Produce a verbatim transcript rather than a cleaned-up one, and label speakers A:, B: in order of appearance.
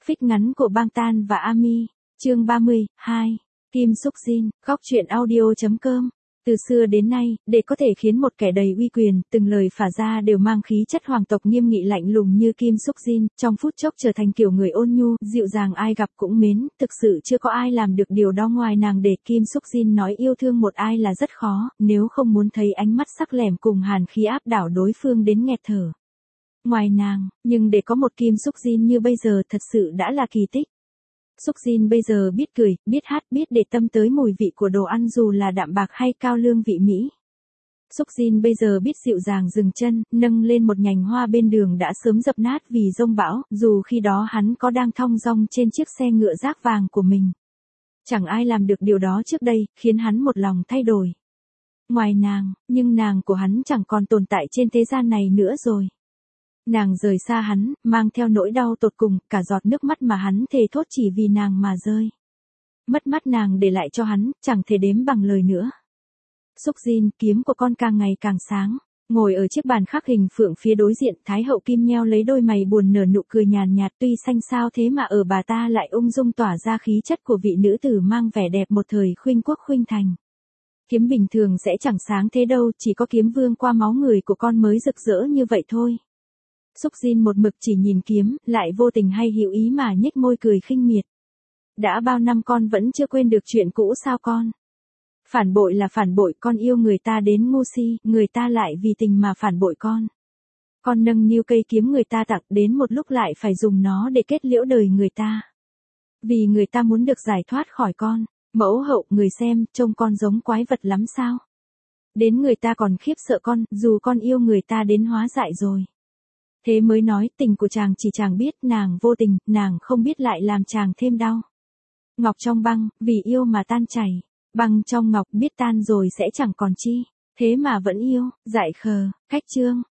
A: Phích ngắn của Bangtan và Ami, chương ba mươi, hai. Kim Suk Jin, góc truyện audio chấm com. Từ xưa đến nay, để có thể khiến một kẻ đầy uy quyền, từng lời phả ra đều mang khí chất hoàng tộc nghiêm nghị lạnh lùng như Kim Suk Jin, trong phút chốc trở thành kiểu người ôn nhu, dịu dàng ai gặp cũng mến, thực sự chưa có ai làm được điều đó ngoài nàng. Để Kim Suk Jin nói yêu thương một ai là rất khó, nếu không muốn thấy ánh mắt sắc lẻm cùng hàn khí áp đảo đối phương đến nghẹt thở. Ngoài nàng, nhưng để có một Kim Suk Jin như bây giờ thật sự đã là kỳ tích. Suk Jin bây giờ biết cười, biết hát, biết để tâm tới mùi vị của đồ ăn dù là đạm bạc hay cao lương vị Mỹ. Suk Jin bây giờ biết dịu dàng dừng chân, nâng lên một nhành hoa bên đường đã sớm dập nát vì giông bão, dù khi đó hắn có đang thong dong trên chiếc xe ngựa rác vàng của mình. Chẳng ai làm được điều đó trước đây, khiến hắn một lòng thay đổi. Ngoài nàng, nhưng nàng của hắn chẳng còn tồn tại trên thế gian này nữa rồi. Nàng rời xa hắn, mang theo nỗi đau tột cùng, cả giọt nước mắt mà hắn thề thốt chỉ vì nàng mà rơi. Mất mát nàng để lại cho hắn, chẳng thể đếm bằng lời nữa. Suk Jin, kiếm của con càng ngày càng sáng. Ngồi ở chiếc bàn khắc hình phượng phía đối diện, Thái hậu Kim nheo lấy đôi mày buồn nở nụ cười nhàn nhạt, tuy xanh xao thế mà ở bà ta lại ung dung tỏa ra khí chất của vị nữ tử mang vẻ đẹp một thời khuynh quốc khuynh thành. Kiếm bình thường sẽ chẳng sáng thế đâu, chỉ có kiếm vương qua máu người của con mới rực rỡ như vậy thôi. Suk Jin một mực chỉ nhìn kiếm, lại vô tình hay hữu ý mà nhếch môi cười khinh miệt. Đã bao năm con vẫn chưa quên được chuyện cũ sao con? Phản bội là phản bội, con yêu người ta đến ngu si, người ta lại vì tình mà phản bội con. Con nâng niu cây kiếm người ta tặng, đến một lúc lại phải dùng nó để kết liễu đời người ta. Vì người ta muốn được giải thoát khỏi con. Mẫu hậu, người xem, trông con giống quái vật lắm sao? Đến người ta còn khiếp sợ con, dù con yêu người ta đến hóa dại rồi. Thế mới nói tình của chàng chỉ chàng biết, nàng vô tình, nàng không biết lại làm chàng thêm đau. Ngọc trong băng, vì yêu mà tan chảy. Băng trong ngọc biết tan rồi sẽ chẳng còn chi. Thế mà vẫn yêu, dại khờ, cách chương.